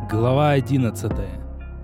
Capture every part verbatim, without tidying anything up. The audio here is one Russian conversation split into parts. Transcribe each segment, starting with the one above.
Глава одиннадцатая.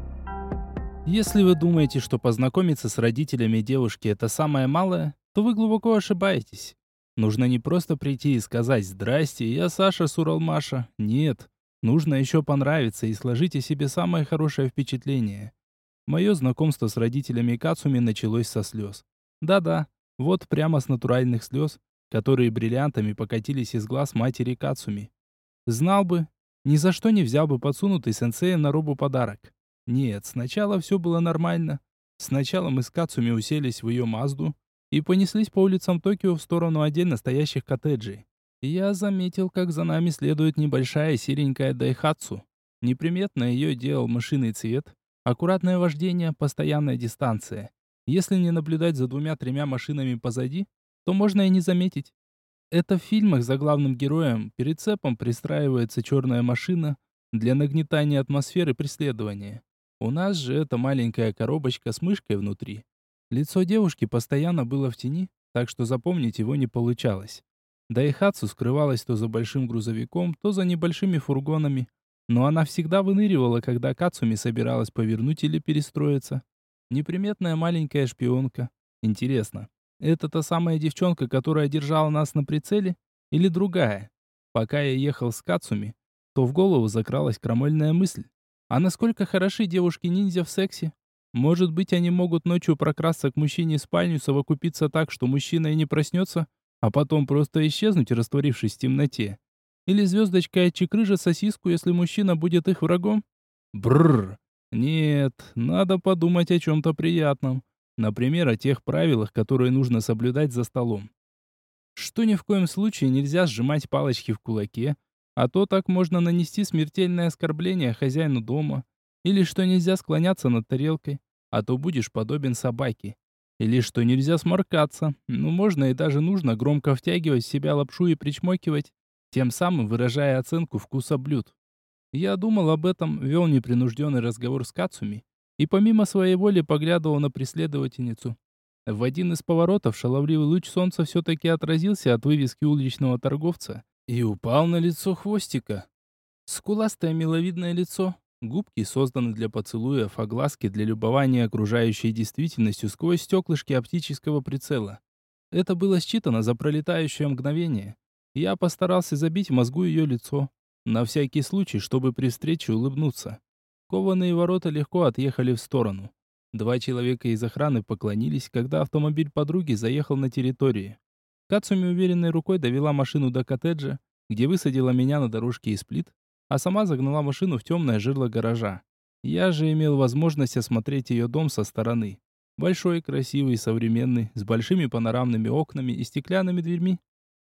Если вы думаете, что познакомиться с родителями девушки это самое малое, то вы глубоко ошибаетесь. Нужно не просто прийти и сказать «Здрасте, я Саша Суралмаша». Нет, нужно еще понравиться и сложить о себе самое хорошее впечатление. Мое знакомство с родителями Кацуми началось со слез. Да-да, вот прямо с натуральных слез, которые бриллиантами покатились из глаз матери Кацуми. Знал бы, ни за что не взял бы подсунутый сенсеем на робу подарок. Нет, сначала все было нормально. Сначала мы с Кацуми уселись в ее Мазду и понеслись по улицам Токио в сторону отдельно стоящих коттеджей. И я заметил, как за нами следует небольшая серенькая Дайхатсу. Неприметно ее делал мышиный цвет, аккуратное вождение, постоянная дистанция. Если не наблюдать за двумя-тремя машинами позади, то можно и не заметить. Это в фильмах за главным героем прицепом пристраивается черная машина для нагнетания атмосферы преследования. У нас же это маленькая коробочка с мышкой внутри. Лицо девушки постоянно было в тени, так что запомнить его не получалось. Дайхатсу скрывалась то за большим грузовиком, то за небольшими фургонами, но она всегда выныривала, когда Кацуми собиралась повернуть или перестроиться. Неприметная маленькая шпионка. Интересно, это та самая девчонка, которая держала нас на прицеле? Или другая? Пока я ехал с Кацуми, то в голову закралась крамольная мысль. А насколько хороши девушки-ниндзя в сексе? Может быть, они могут ночью прокрасться к мужчине в спальню, совокупиться так, что мужчина и не проснется, а потом просто исчезнуть, растворившись в темноте? Или звездочка отчекрыжит сосиску, если мужчина будет их врагом? Бррр. Нет, надо подумать о чем-то приятном. Например, о тех правилах, которые нужно соблюдать за столом. Что ни в коем случае нельзя сжимать палочки в кулаке, а то так можно нанести смертельное оскорбление хозяину дома. Или что нельзя склоняться над тарелкой, а то будешь подобен собаке. Или что нельзя сморкаться, ну можно и даже нужно громко втягивать в себя лапшу и причмокивать, тем самым выражая оценку вкуса блюд. Я думал об этом, вел непринужденный разговор с Кацуми и помимо своей воли поглядывал на преследовательницу. В один из поворотов шаловливый луч солнца все-таки отразился от вывески уличного торговца и упал на лицо хвостика. Скуластое миловидное лицо, губки созданы для поцелуев, а глазки для любования окружающей действительностью сквозь стеклышки оптического прицела. Это было считано за пролетающее мгновение. Я постарался забить в мозгу ее лицо, на всякий случай, чтобы при встрече улыбнуться. Кованые ворота легко отъехали в сторону. Два человека из охраны поклонились, когда автомобиль подруги заехал на территорию. Кацуми уверенной рукой довела машину до коттеджа, где высадила меня на дорожке из плит, а сама загнала машину в темное жерло гаража. Я же имел возможность осмотреть ее дом со стороны. Большой, красивый, современный, с большими панорамными окнами и стеклянными дверьми.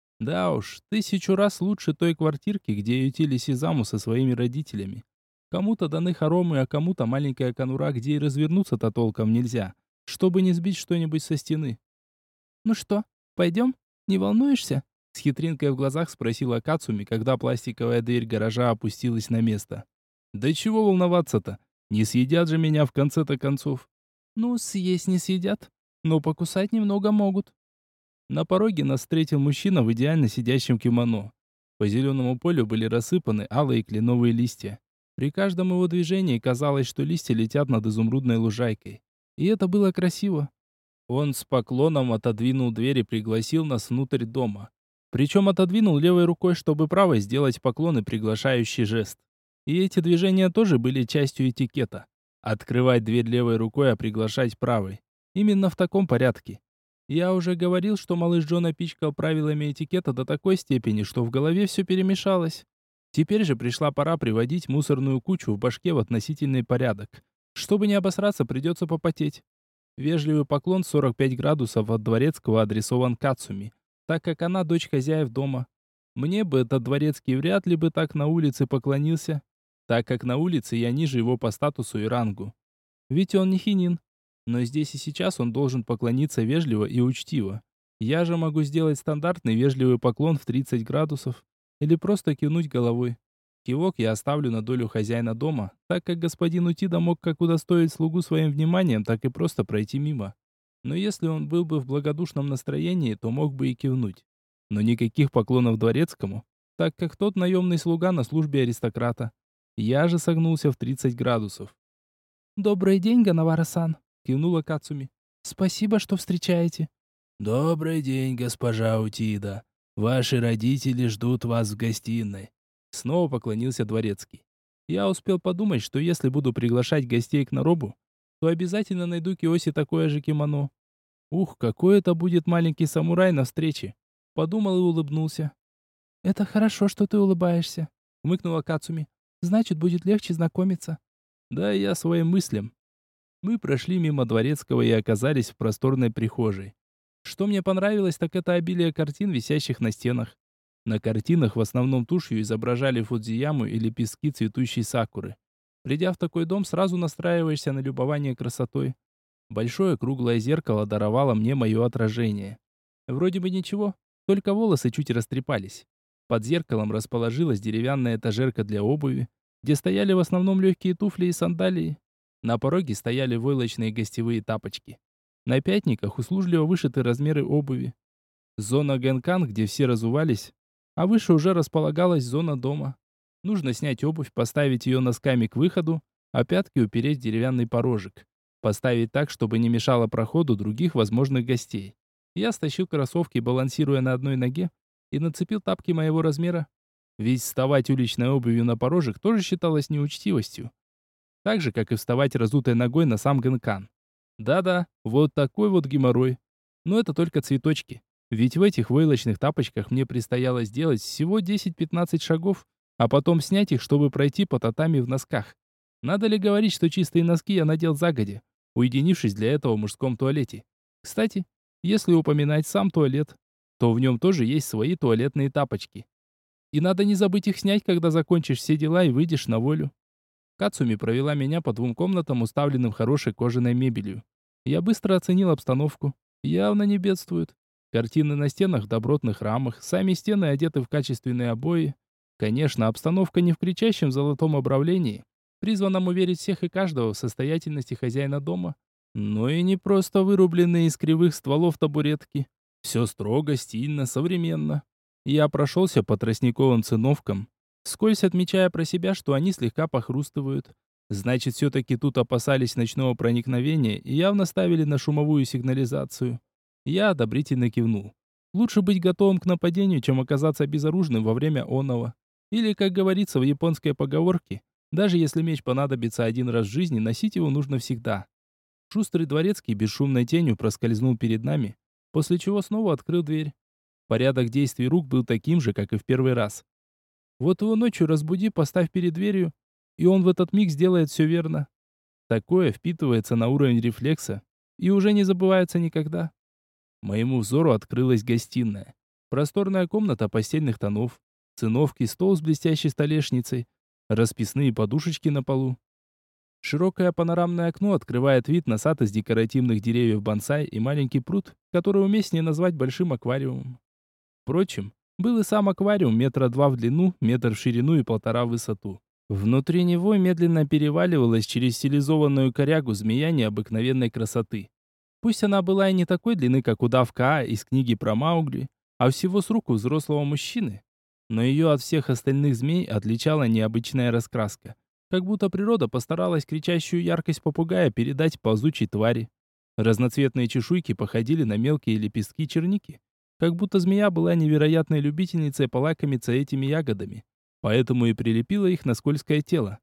Да уж, тысячу раз лучше той квартирки, где ютились Изаму со своими родителями. Кому-то даны хоромы, а кому-то маленькая конура, где и развернуться-то толком нельзя, чтобы не сбить что-нибудь со стены. «Ну что, пойдем? Не волнуешься?» С хитринкой в глазах спросила Кацуми, когда пластиковая дверь гаража опустилась на место. «Да чего волноваться-то? Не съедят же меня в конце-то концов». «Ну, съесть не съедят, но покусать немного могут». На пороге нас встретил мужчина в идеально сидящем кимоно. По зеленому полю были рассыпаны алые кленовые листья. При каждом его движении казалось, что листья летят над изумрудной лужайкой. И это было красиво. Он с поклоном отодвинул дверь и пригласил нас внутрь дома. Причем отодвинул левой рукой, чтобы правой сделать поклон и приглашающий жест. И эти движения тоже были частью этикета. Открывать дверь левой рукой, а приглашать правой. Именно в таком порядке. Я уже говорил, что малыш Джо напичкал правилами этикета до такой степени, что в голове все перемешалось. Теперь же пришла пора приводить мусорную кучу в башке в относительный порядок. Чтобы не обосраться, придется попотеть. Вежливый поклон сорок пять градусов от дворецкого адресован Кацуми, так как она дочь хозяев дома. Мне бы этот дворецкий вряд ли бы так на улице поклонился, так как на улице я ниже его по статусу и рангу. Ведь он не хинин. Но здесь и сейчас он должен поклониться вежливо и учтиво. Я же могу сделать стандартный вежливый поклон в тридцать градусов или просто кивнуть головой. Кивок я оставлю на долю хозяина дома, так как господин Утида мог как удостоить слугу своим вниманием, так и просто пройти мимо. Но если он был бы в благодушном настроении, то мог бы и кивнуть. Но никаких поклонов дворецкому, так как тот наемный слуга на службе аристократа. Я же согнулся в тридцать градусов. «Добрый день, Ганавара-сан», — кивнула Кацуми. «Спасибо, что встречаете». «Добрый день, госпожа Утида. Ваши родители ждут вас в гостиной». Снова поклонился дворецкий. Я успел подумать, что если буду приглашать гостей к Наробу, то обязательно найду Киоси такое же кимоно. Ух, какой это будет маленький самурай на встрече. Подумал и улыбнулся. «Это хорошо, что ты улыбаешься», — хмыкнула Кацуми. «Значит, будет легче знакомиться». Да, я своим мыслям. Мы прошли мимо дворецкого и оказались в просторной прихожей. Что мне понравилось, так это обилие картин, висящих на стенах. На картинах в основном тушью изображали Фудзияму и лепестки цветущей сакуры. Придя в такой дом, сразу настраиваешься на любование красотой. Большое круглое зеркало даровало мне мое отражение. Вроде бы ничего, только волосы чуть растрепались. Под зеркалом расположилась деревянная этажерка для обуви, где стояли в основном легкие туфли и сандалии. На пороге стояли войлочные гостевые тапочки. На пятниках услужливо вышиты размеры обуви. Зона генкан, где все разувались, а выше уже располагалась зона дома. Нужно снять обувь, поставить ее носками к выходу, а пятки упереть в деревянный порожек. Поставить так, чтобы не мешало проходу других возможных гостей. Я стащил кроссовки, балансируя на одной ноге, и нацепил тапки моего размера. Ведь вставать уличной обувью на порожек тоже считалось неучтивостью. Так же, как и вставать разутой ногой на сам генкан. Да-да, вот такой вот геморрой. Но это только цветочки. Ведь в этих войлочных тапочках мне предстояло сделать всего десять-пятнадцать шагов, а потом снять их, чтобы пройти по татами в носках. Надо ли говорить, что чистые носки я надел загодя, уединившись для этого в мужском туалете? Кстати, если упоминать сам туалет, то в нем тоже есть свои туалетные тапочки. И надо не забыть их снять, когда закончишь все дела и выйдешь на волю. Кацуми провела меня по двум комнатам, уставленным хорошей кожаной мебелью. Я быстро оценил обстановку. Явно не бедствуют. Картины на стенах в добротных рамах, сами стены одеты в качественные обои. Конечно, обстановка не в кричащем золотом обравлении, призванном уверить всех и каждого в состоятельности хозяина дома, но и не просто вырубленные из кривых стволов табуретки. Все строго, стильно, современно. Я прошелся по тростниковым циновкам, вскользь отмечая про себя, что они слегка похрустывают. Значит, все-таки тут опасались ночного проникновения и явно ставили на шумовую сигнализацию. Я одобрительно кивнул. Лучше быть готовым к нападению, чем оказаться безоружным во время оного. Или, как говорится в японской поговорке, даже если меч понадобится один раз в жизни, носить его нужно всегда. Шустрый дворецкий бесшумной тенью проскользнул перед нами, после чего снова открыл дверь. Порядок действий рук был таким же, как и в первый раз. Вот его ночью разбуди, поставь перед дверью, и он в этот миг сделает все верно. Такое впитывается на уровень рефлекса и уже не забывается никогда. Моему взору открылась гостиная. Просторная комната постельных тонов, циновки, стол с блестящей столешницей, расписные подушечки на полу. Широкое панорамное окно открывает вид на сад из декоративных деревьев бонсай и маленький пруд, который уместнее назвать большим аквариумом. Впрочем, был и сам аквариум метра два в длину, метр в ширину и полтора в высоту. Внутри него медленно переваливалась через стилизованную корягу змея необыкновенной красоты. Пусть она была и не такой длины, как удавка А из книги про Маугли, а всего с руку взрослого мужчины, но ее от всех остальных змей отличала необычная раскраска. Как будто природа постаралась кричащую яркость попугая передать ползучей твари. Разноцветные чешуйки походили на мелкие лепестки черники. Как будто змея была невероятной любительницей полакомиться этими ягодами, поэтому и прилепила их на скользкое тело.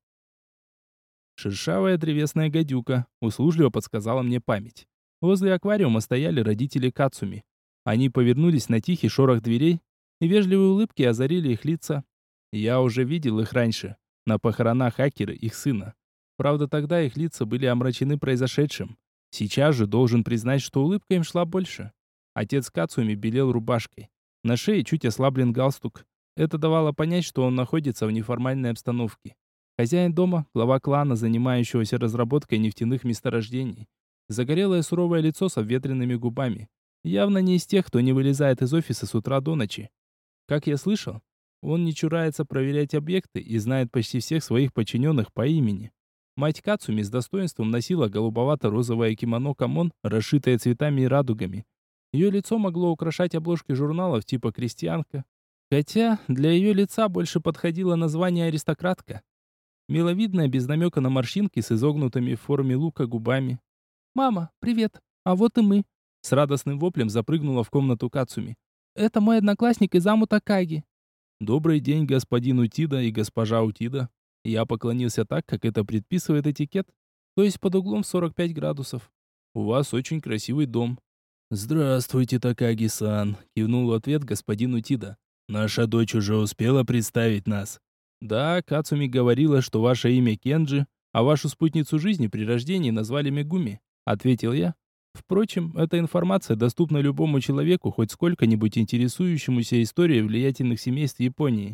Шершавая древесная гадюка, услужливо подсказала мне память. Возле аквариума стояли родители Кацуми. Они повернулись на тихий шорох дверей, и вежливые улыбки озарили их лица. Я уже видел их раньше, на похоронах Акиры, их сына. Правда, тогда их лица были омрачены произошедшим. Сейчас же должен признать, что улыбка им шла больше. Отец Кацуми белел рубашкой. На шее чуть ослаблен галстук. Это давало понять, что он находится в неформальной обстановке. Хозяин дома, глава клана, занимающегося разработкой нефтяных месторождений. Загорелое суровое лицо с обветренными губами. Явно не из тех, кто не вылезает из офиса с утра до ночи. Как я слышал, он не чурается проверять объекты и знает почти всех своих подчиненных по имени. Мать Кацуми с достоинством носила голубовато-розовое кимоно камон, расшитое цветами и радугами. Ее лицо могло украшать обложки журналов типа «Крестьянка». Хотя для ее лица больше подходило название «аристократка». Миловидная, без намека на морщинки, с изогнутыми в форме лука губами. «Мама, привет! А вот и мы!» С радостным воплем запрыгнула в комнату Кацуми. «Это мой одноклассник из Аму Такаги!» «Добрый день, господин Утида и госпожа Утида!» Я поклонился так, как это предписывает этикет, то есть под углом сорок пять градусов. «У вас очень красивый дом». «Здравствуйте, Такаги-сан!» — кивнул в ответ господин Утида. «Наша дочь уже успела представить нас». «Да, Кацуми говорила, что ваше имя Кенджи, а вашу спутницу жизни при рождении назвали Мегуми», — ответил я. Впрочем, эта информация доступна любому человеку, хоть сколько-нибудь интересующемуся историей влиятельных семейств Японии.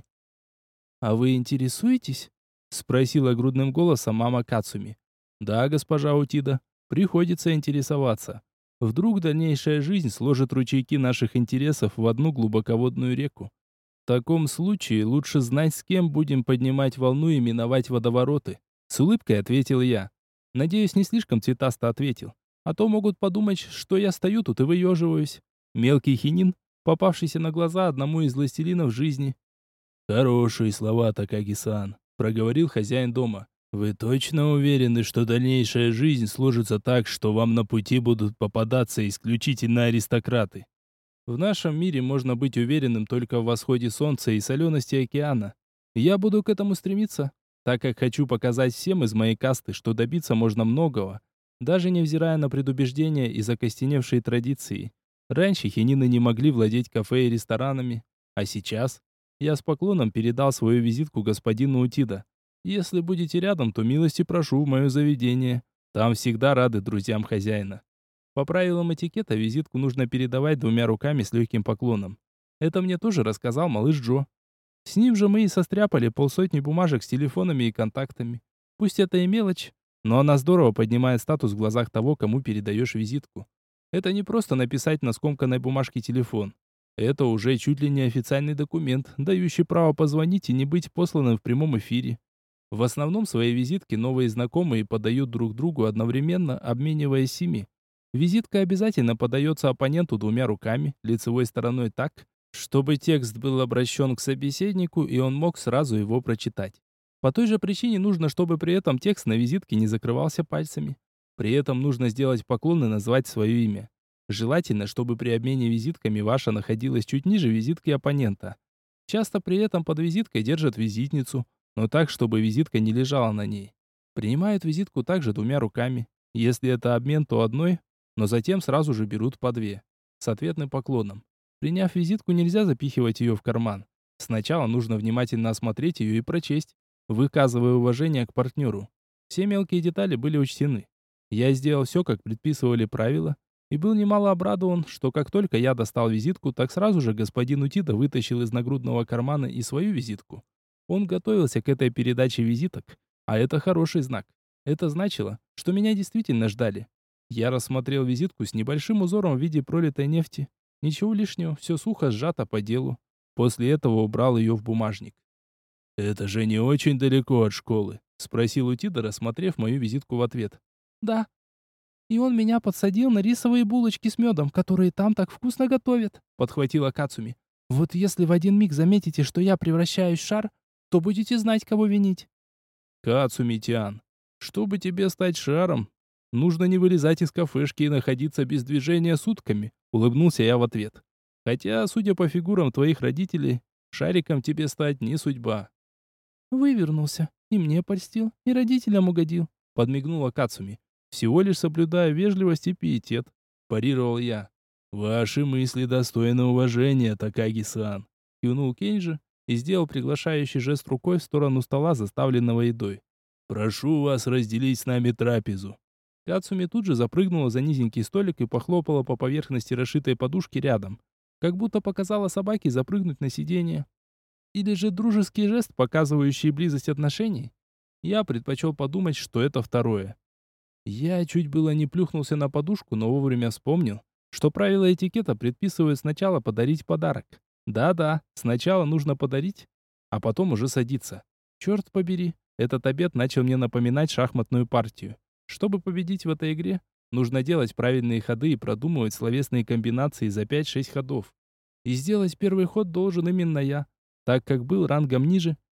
«А вы интересуетесь?» — спросила грудным голосом мама Кацуми. «Да, госпожа Утида, приходится интересоваться. Вдруг дальнейшая жизнь сложит ручейки наших интересов в одну глубоководную реку. В таком случае лучше знать, с кем будем поднимать волну и миновать водовороты», — с улыбкой ответил я. Надеюсь, не слишком цветасто ответил. А то могут подумать, что я стою тут и выеживаюсь. Мелкий хинин, попавшийся на глаза одному из властелинов жизни. «Хорошие слова, Такаги-сан», — проговорил хозяин дома. «Вы точно уверены, что дальнейшая жизнь сложится так, что вам на пути будут попадаться исключительно аристократы? В нашем мире можно быть уверенным только в восходе солнца и солености океана. Я буду к этому стремиться, так как хочу показать всем из моей касты, что добиться можно многого, даже невзирая на предубеждения и закостеневшие традиции. Раньше хинины не могли владеть кафе и ресторанами, а сейчас я с поклоном передал свою визитку господину Утида. Если будете рядом, то милости прошу в мое заведение. Там всегда рады друзьям хозяина. По правилам этикета визитку нужно передавать двумя руками с легким поклоном. Это мне тоже рассказал малыш Джо. С ним же мы и состряпали полсотни бумажек с телефонами и контактами. Пусть это и мелочь, но она здорово поднимает статус в глазах того, кому передаешь визитку. Это не просто написать на скомканной бумажке телефон. Это уже чуть ли не официальный документ, дающий право позвонить и не быть посланным в прямом эфире. В основном свои визитки новые знакомые подают друг другу одновременно, обмениваясь ими. Визитка обязательно подается оппоненту двумя руками, лицевой стороной так, чтобы текст был обращен к собеседнику и он мог сразу его прочитать. По той же причине нужно, чтобы при этом текст на визитке не закрывался пальцами. При этом нужно сделать поклон и назвать свое имя. Желательно, чтобы при обмене визитками ваша находилась чуть ниже визитки оппонента. Часто при этом под визиткой держат визитницу, но так, чтобы визитка не лежала на ней. Принимают визитку также двумя руками. Если это обмен, то одной, но затем сразу же берут по две. С ответным поклоном. Приняв визитку, нельзя запихивать ее в карман. Сначала нужно внимательно осмотреть ее и прочесть, выказывая уважение к партнеру. Все мелкие детали были учтены. Я сделал все, как предписывали правила, и был немало обрадован, что как только я достал визитку, так сразу же господин Утида вытащил из нагрудного кармана и свою визитку. Он готовился к этой передаче визиток, а это хороший знак. Это значило, что меня действительно ждали. Я рассмотрел визитку с небольшим узором в виде пролитой нефти. Ничего лишнего, все сухо сжато по делу. После этого убрал ее в бумажник. «Это же не очень далеко от школы?» — спросил Утида, рассмотрев мою визитку в ответ. «Да. И он меня подсадил на рисовые булочки с медом, которые там так вкусно готовят», — подхватила Кацуми. «Вот если в один миг заметите, что я превращаюсь в шар, то будете знать, кого винить». «Кацуми-тян, чтобы тебе стать шаром, нужно не вылезать из кафешки и находиться без движения сутками», — улыбнулся я в ответ. «Хотя, судя по фигурам твоих родителей, шариком тебе стать не судьба». «Вывернулся, и мне польстил, и родителям угодил», — подмигнула Кацуми. «Всего лишь соблюдая вежливость и пиетет», — парировал я. «Ваши мысли достойны уважения, Такаги-сан», — кивнул Кенджи и сделал приглашающий жест рукой в сторону стола, заставленного едой. «Прошу вас разделить с нами трапезу». Кацуми тут же запрыгнула за низенький столик и похлопала по поверхности расшитой подушки рядом, как будто показала собаке запрыгнуть на сиденье. Или же дружеский жест, показывающий близость отношений? Я предпочел подумать, что это второе. Я чуть было не плюхнулся на подушку, но вовремя вспомнил, что правила этикета предписывают сначала подарить подарок. Да-да, сначала нужно подарить, а потом уже садиться. Черт побери, этот обед начал мне напоминать шахматную партию. Чтобы победить в этой игре, нужно делать правильные ходы и продумывать словесные комбинации за пять-шесть ходов. И сделать первый ход должен именно я, так как был рангом ниже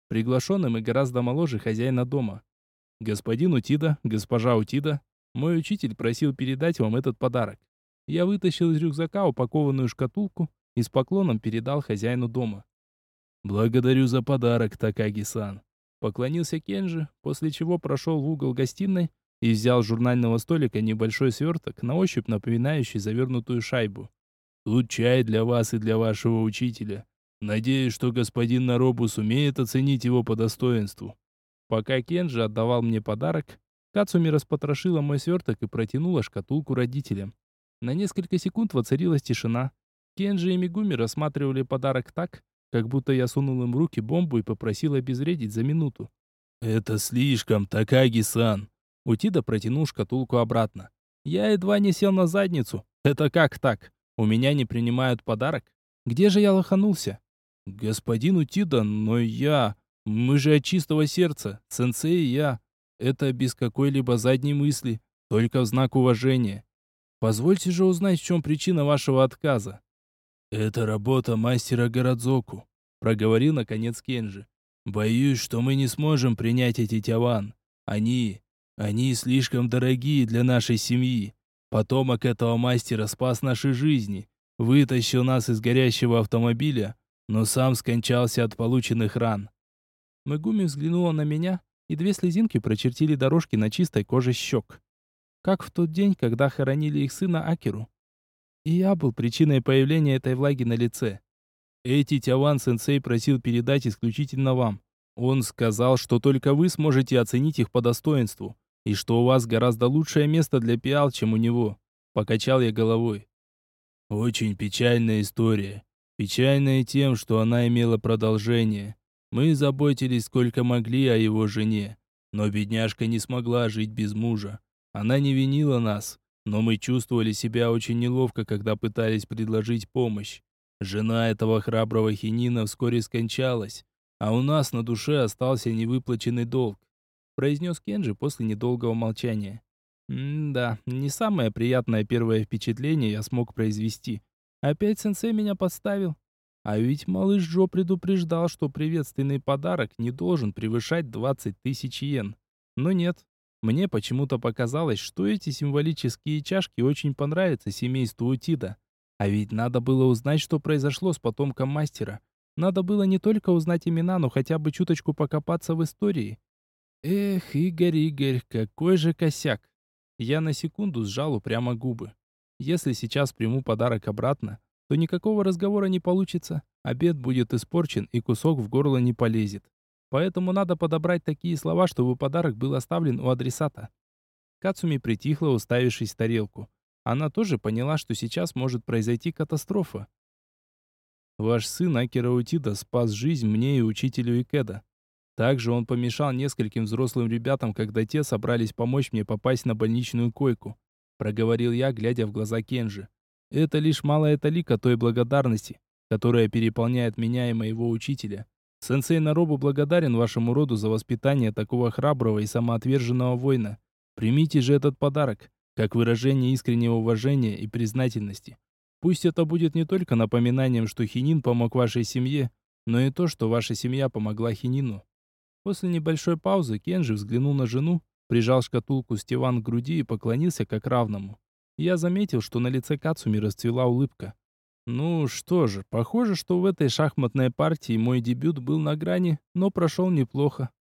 приглашенным и гораздо моложе хозяина дома. «Господин Утида, госпожа Утида, мой учитель просил передать вам этот подарок». Я вытащил из рюкзака упакованную шкатулку и с поклоном передал хозяину дома. «Благодарю за подарок, Такаги-сан», — поклонился Кенджи, после чего прошел в угол гостиной и взял с журнального столика небольшой сверток, на ощупь напоминающий завернутую шайбу. «Тут чай для вас и для вашего учителя. Надеюсь, что господин Наробу сумеет оценить его по достоинству». Пока Кенджи отдавал мне подарок, Кацуми распотрошила мой сверток и протянула шкатулку родителям. На несколько секунд воцарилась тишина. Кенджи и Мегуми рассматривали подарок так, как будто я сунул им в руки бомбу и попросил обезвредить за минуту. «Это слишком, Такаги-сан!» Утида протянул шкатулку обратно. Я едва не сел на задницу. «Это как так? У меня не принимают подарок? Где же я лоханулся?» «Господин Утида, но я... Мы же от чистого сердца, сенсей и я. Это без какой-либо задней мысли, только в знак уважения. Позвольте же узнать, в чем причина вашего отказа». «Это работа мастера Городзоку», — проговорил наконец Кенджи. «Боюсь, что мы не сможем принять эти тяван. Они... они слишком дорогие для нашей семьи. Потомок этого мастера спас наши жизни, вытащил нас из горящего автомобиля, но сам скончался от полученных ран». Мегуми взглянула на меня, и две слезинки прочертили дорожки на чистой коже щек. Как в тот день, когда хоронили их сына Акиру. И я был причиной появления этой влаги на лице. Эти Тяван-сенсей просил передать исключительно вам. Он сказал, что только вы сможете оценить их по достоинству, и что у вас гораздо лучшее место для пиал, чем у него. Покачал я головой. Очень печальная история. Печальная тем, что она имела продолжение. Мы заботились сколько могли о его жене, но бедняжка не смогла жить без мужа. Она не винила нас, но мы чувствовали себя очень неловко, когда пытались предложить помощь. Жена этого храброго хинина вскоре скончалась, а у нас на душе остался невыплаченный долг, произнес Кенджи после недолгого молчания. М-да, не самое приятное первое впечатление я смог произвести. Опять сенсей меня подставил. А ведь малыш Джо предупреждал, что приветственный подарок не должен превышать двадцать тысяч йен. Но нет. Мне почему-то показалось, что эти символические чашки очень понравятся семейству Утида. А ведь надо было узнать, что произошло с потомком мастера. Надо было не только узнать имена, но хотя бы чуточку покопаться в истории. Эх, Игорь, Игорь, какой же косяк. Я на секунду сжал упрямо губы. Если сейчас приму подарок обратно, то никакого разговора не получится, обед будет испорчен и кусок в горло не полезет. Поэтому надо подобрать такие слова, чтобы подарок был оставлен у адресата. Кацуми притихла, уставившись в тарелку. Она тоже поняла, что сейчас может произойти катастрофа. Ваш сын Акира Утида спас жизнь мне и учителю Икеда. Также он помешал нескольким взрослым ребятам, когда те собрались помочь мне попасть на больничную койку, проговорил я, глядя в глаза Кенджи. Это лишь малая талика той благодарности, которая переполняет меня и моего учителя. Сенсей Наробу благодарен вашему роду за воспитание такого храброго и самоотверженного воина. Примите же этот подарок, как выражение искреннего уважения и признательности. Пусть это будет не только напоминанием, что Хинин помог вашей семье, но и то, что ваша семья помогла Хинину. После небольшой паузы Кенджи взглянул на жену, прижал шкатулку с Тиван к груди и поклонился как равному. Я заметил, что на лице Кацуми расцвела улыбка. Ну что же, похоже, что в этой шахматной партии мой дебют был на грани, но прошел неплохо.